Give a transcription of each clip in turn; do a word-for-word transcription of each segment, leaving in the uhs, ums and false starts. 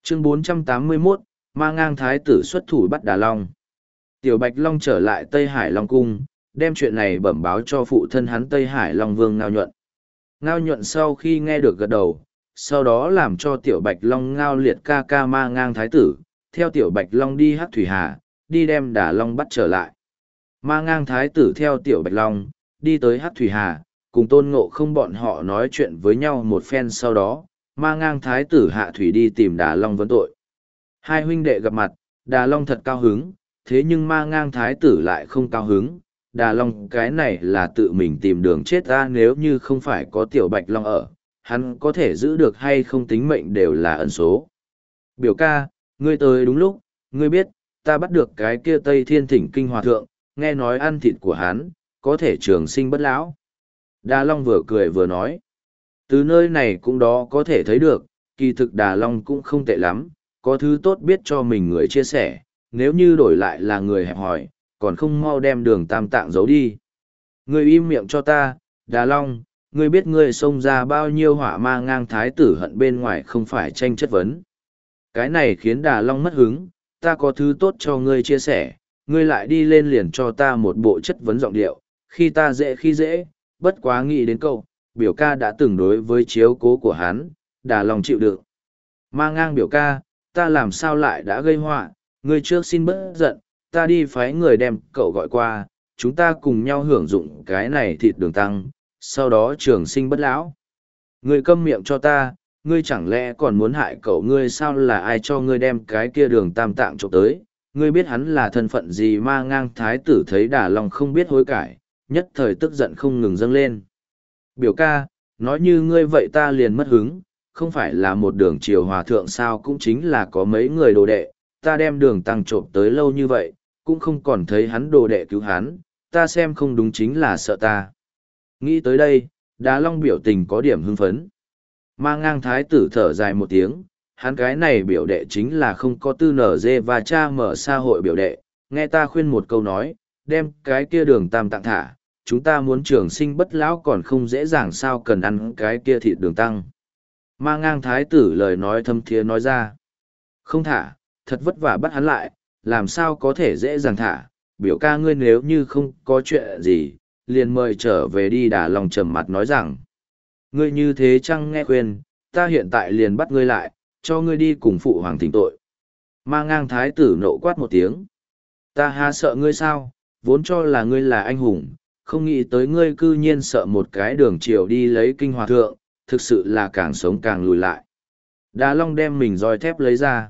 Chương bốn trăm tám mươi mốt, Ma Ngang Thái tử xuất thủ bắt Đà Long. Tiểu Bạch Long trở lại Tây Hải Long Cung, đem chuyện này bẩm báo cho phụ thân hắn Tây Hải Long Vương Ngao Nhuận. Ngao Nhuận sau khi nghe được gật đầu, sau đó làm cho Tiểu Bạch Long Ngao Liệt ca ca Ma Ngang Thái tử, theo Tiểu Bạch Long đi Hắc Thủy Hà, đi đem Đà Long bắt trở lại. Ma Ngang Thái tử theo Tiểu Bạch Long, đi tới Hắc Thủy Hà, cùng Tôn Ngộ Không bọn họ nói chuyện với nhau một phen sau đó, Ma Ngang Thái tử hạ thủy đi tìm Đà Long vấn tội. Hai huynh đệ gặp mặt, Đà Long thật cao hứng, thế nhưng Ma Ngang Thái tử lại không cao hứng. Đà Long cái này là tự mình tìm đường chết ra, nếu như không phải có Tiểu Bạch Long ở, hắn có thể giữ được hay không tính mệnh đều là ẩn số. Biểu ca, ngươi tới đúng lúc, ngươi biết, ta bắt được cái kia Tây Thiên Thỉnh Kinh Hòa Thượng, nghe nói ăn thịt của hắn, có thể trường sinh bất lão. Đà Long vừa cười vừa nói. Từ nơi này cũng đó có thể thấy được, kỳ thực Đà Long cũng không tệ lắm, có thứ tốt biết cho mình người chia sẻ, nếu như đổi lại là người hẹp hòi, còn không mau đem đường tam tạng giấu đi. Ngươi im miệng cho ta, Đà Long, ngươi biết ngươi xông ra bao nhiêu hỏa Ma Ngang Thái tử hận bên ngoài không phải tranh chất vấn. Cái này khiến Đà Long mất hứng, ta có thứ tốt cho ngươi chia sẻ, ngươi lại đi lên liền cho ta một bộ chất vấn giọng điệu, khi ta dễ khi dễ, bất quá nghĩ đến câu, biểu ca đã từng đối với chiếu cố của hắn, Đà Long chịu đựng. Ma Ngang biểu ca, ta làm sao lại đã gây họa, ngươi trước xin bớt giận, ta đi phái người đem cậu gọi qua, chúng ta cùng nhau hưởng dụng cái này thịt đường tăng, sau đó trường sinh bất lão. Ngươi câm miệng cho ta, ngươi chẳng lẽ còn muốn hại cậu, ngươi sao là ai cho ngươi đem cái kia đường tam tạng trộm tới, ngươi biết hắn là thân phận gì? Ma Ngang Thái tử thấy Đà Long không biết hối cải, nhất thời tức giận không ngừng dâng lên. Biểu ca, nói như ngươi vậy ta liền mất hứng, không phải là một đường triều hòa thượng sao, cũng chính là có mấy người đồ đệ, ta đem đường tăng trộm tới lâu như vậy, cũng không còn thấy hắn đồ đệ cứu hắn, ta xem không đúng chính là sợ ta. Nghĩ tới đây, Đà Long biểu tình có điểm hưng phấn. Ma Ngang Thái tử thở dài một tiếng, hắn cái này biểu đệ chính là không có tư nở dê và cha mở xã hội biểu đệ, nghe ta khuyên một câu nói, đem cái kia đường tam tạng thả, chúng ta muốn trường sinh bất lão còn không dễ dàng sao cần ăn cái kia thịt đường tăng. Ma Ngang Thái tử lời nói thâm thiế nói ra. Không thả, thật vất vả bắt hắn lại, làm sao có thể dễ dàng thả, biểu ca ngươi nếu như không có chuyện gì, liền mời trở về đi. Đà Long trầm mặt nói rằng, ngươi như thế chăng nghe khuyên, ta hiện tại liền bắt ngươi lại, cho ngươi đi cùng phụ hoàng thỉnh tội. Ma Ngang Thái tử nộ quát một tiếng. Ta há sợ ngươi sao, vốn cho là ngươi là anh hùng, không nghĩ tới ngươi cư nhiên sợ một cái đường chiều đi lấy kinh hòa thượng, thực sự là càng sống càng lùi lại. Đà Long đem mình roi thép lấy ra.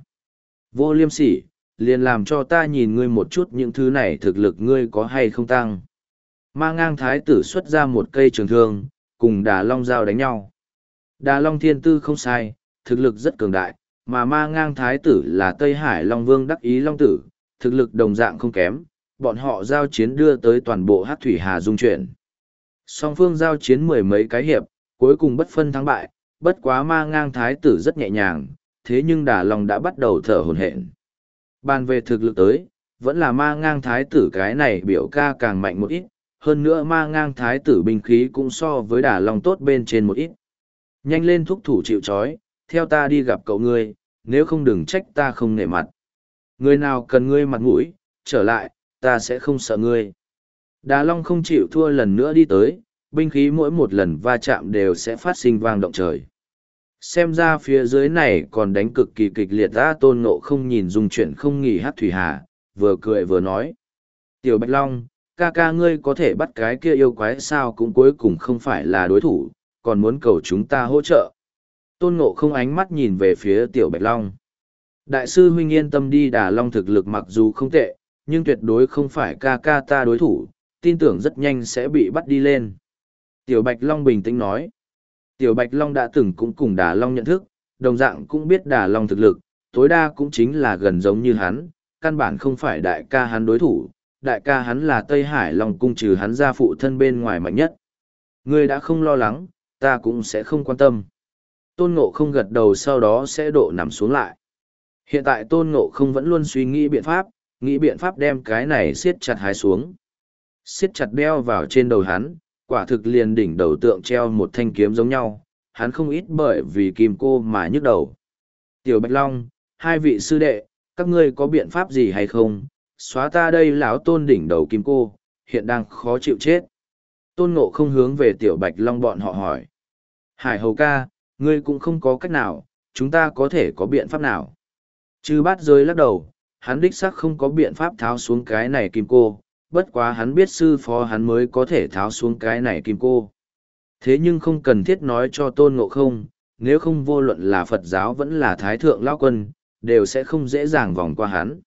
Vô liêm sỉ, liền làm cho ta nhìn ngươi một chút những thứ này thực lực ngươi có hay không tăng. Ma Ngang Thái tử xuất ra một cây trường thương, cùng Đà Long giao đánh nhau. Đà Long thiên tư không sai, thực lực rất cường đại, mà Ma Ngang Thái tử là Tây Hải Long Vương đắc ý Long Tử, thực lực đồng dạng không kém, bọn họ giao chiến đưa tới toàn bộ Hắc Thủy Hà dung chuyển. Song phương giao chiến mười mấy cái hiệp, cuối cùng bất phân thắng bại, bất quá Ma Ngang Thái tử rất nhẹ nhàng, thế nhưng Đà Long đã bắt đầu thở hổn hển. Bàn về thực lực tới, vẫn là Ma Ngang Thái tử cái này biểu ca càng mạnh một ít, hơn nữa Ma Ngang Thái tử binh khí cũng so với Đà Long tốt bên trên một ít. Nhanh lên thúc thủ chịu trói, theo ta đi gặp cậu ngươi, nếu không đừng trách ta không nể mặt. Người nào cần ngươi mặt mũi, trở lại, ta sẽ không sợ ngươi. Đà Long không chịu thua lần nữa đi tới, binh khí mỗi một lần va chạm đều sẽ phát sinh vang động trời. Xem ra phía dưới này còn đánh cực kỳ kịch liệt. Ra Tôn Ngộ Không nhìn dung chuyển không nghỉ Hắc Thủy Hà, vừa cười vừa nói. Tiểu Bạch Long, ca ca ngươi có thể bắt cái kia yêu quái sao, cũng cuối cùng không phải là đối thủ, còn muốn cầu chúng ta hỗ trợ. Tôn Ngộ Không ánh mắt nhìn về phía Tiểu Bạch Long. Đại sư huynh yên tâm đi, Đà Long thực lực mặc dù không tệ, nhưng tuyệt đối không phải ca ca ta đối thủ, tin tưởng rất nhanh sẽ bị bắt đi lên. Tiểu Bạch Long bình tĩnh nói. Tiểu Bạch Long đã từng cũng cùng Đà Long nhận thức, đồng dạng cũng biết Đà Long thực lực, tối đa cũng chính là gần giống như hắn, căn bản không phải đại ca hắn đối thủ, đại ca hắn là Tây Hải Long cung trừ hắn ra phụ thân bên ngoài mạnh nhất. Ngươi đã không lo lắng, ta cũng sẽ không quan tâm. Tôn Ngộ Không gật đầu sau đó sẽ độ nằm xuống lại. Hiện tại Tôn Ngộ Không vẫn luôn suy nghĩ biện pháp, nghĩ biện pháp đem cái này siết chặt hái xuống. Siết chặt đeo vào trên đầu hắn, quả thực liền đỉnh đầu tượng treo một thanh kiếm giống nhau, hắn không ít bởi vì kim cô mà nhức đầu. Tiểu Bạch Long, hai vị sư đệ, các ngươi có biện pháp gì hay không? Xóa ta đây lão tôn đỉnh đầu kim cô, hiện đang khó chịu chết. Tôn Ngộ không hướng về Tiểu Bạch Long bọn họ hỏi. Hải hầu ca, ngươi cũng không có cách nào, chúng ta có thể có biện pháp nào? Chư Bát Giới lắc đầu, hắn đích xác không có biện pháp tháo xuống cái này kim cô, bất quá hắn biết sư phó hắn mới có thể tháo xuống cái này kim cô. Thế nhưng không cần thiết nói cho Tôn Ngộ không, nếu không vô luận là Phật giáo vẫn là Thái Thượng Lão Quân, đều sẽ không dễ dàng vòng qua hắn.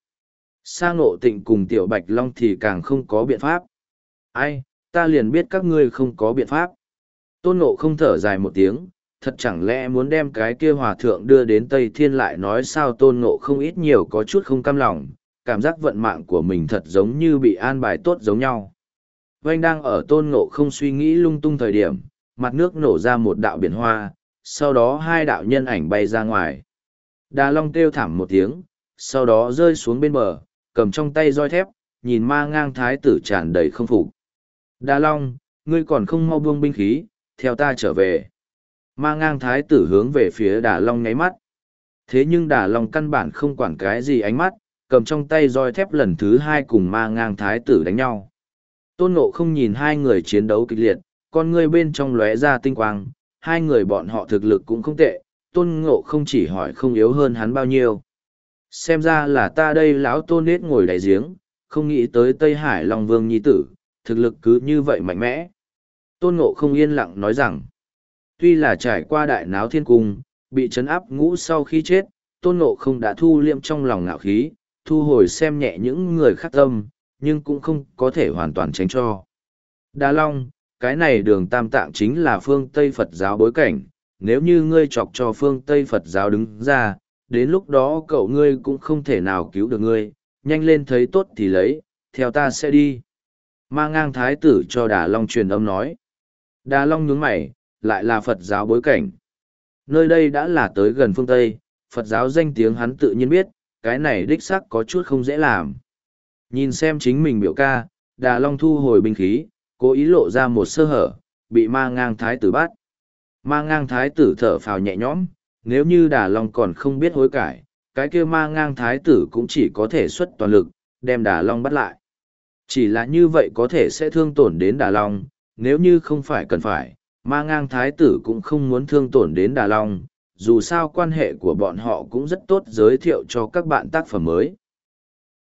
Sa Ngộ Tịnh cùng Tiểu Bạch Long thì càng không có biện pháp. Ai, ta liền biết các ngươi không có biện pháp. Tôn Ngộ không thở dài một tiếng, thật chẳng lẽ muốn đem cái kia hòa thượng đưa đến Tây Thiên lại nói sao? Tôn Ngộ không ít nhiều có chút không cam lòng, cảm giác vận mạng của mình thật giống như bị an bài tốt giống nhau. Vanh đang ở Tôn Ngộ không suy nghĩ lung tung thời điểm, mặt nước nổ ra một đạo biển hoa, sau đó hai đạo nhân ảnh bay ra ngoài. Đà Long kêu thảm một tiếng, sau đó rơi xuống bên bờ, cầm trong tay roi thép, nhìn Ma Ngang thái tử tràn đầy không phục. Đà Long, ngươi còn không mau buông binh khí, theo ta trở về. Ma Ngang thái tử hướng về phía Đà Long nháy mắt. Thế nhưng Đà Long căn bản không quản cái gì ánh mắt, cầm trong tay roi thép lần thứ hai cùng Ma Ngang thái tử đánh nhau. Tôn Ngộ không nhìn hai người chiến đấu kịch liệt, con ngươi bên trong lóe ra tinh quang, hai người bọn họ thực lực cũng không tệ, Tôn Ngộ không chỉ hỏi không yếu hơn hắn bao nhiêu. Xem ra là ta đây lão Tôn nết ngồi đáy giếng, không nghĩ tới Tây Hải Long Vương nhi tử, thực lực cứ như vậy mạnh mẽ. Tôn Ngộ không yên lặng nói rằng, tuy là trải qua đại náo thiên cung, bị trấn áp ngũ sau khi chết, Tôn Ngộ không đã thu liệm trong lòng ngạo khí, thu hồi xem nhẹ những người khác tâm, nhưng cũng không có thể hoàn toàn tránh cho. Đà Long, cái này đường tam tạng chính là phương Tây Phật giáo bối cảnh, nếu như ngươi chọc cho phương Tây Phật giáo đứng ra, đến lúc đó cậu ngươi cũng không thể nào cứu được ngươi, nhanh lên thấy tốt thì lấy, theo ta sẽ đi. Ma Ngang thái tử cho Đà Long truyền âm nói. Đà Long nhướng mày, lại là Phật giáo bối cảnh. Nơi đây đã là tới gần phương Tây, Phật giáo danh tiếng hắn tự nhiên biết, cái này đích xác có chút không dễ làm. Nhìn xem chính mình biểu ca, Đà Long thu hồi binh khí, cố ý lộ ra một sơ hở, bị Ma Ngang thái tử bắt. Ma Ngang thái tử thở phào nhẹ nhõm, nếu như Đà Long còn không biết hối cải, cái kia Ma Ngang thái tử cũng chỉ có thể xuất toàn lực, đem Đà Long bắt lại. Chỉ là như vậy có thể sẽ thương tổn đến Đà Long, nếu như không phải cần phải, Ma Ngang thái tử cũng không muốn thương tổn đến Đà Long, dù sao quan hệ của bọn họ cũng rất tốt, giới thiệu cho các bạn tác phẩm mới.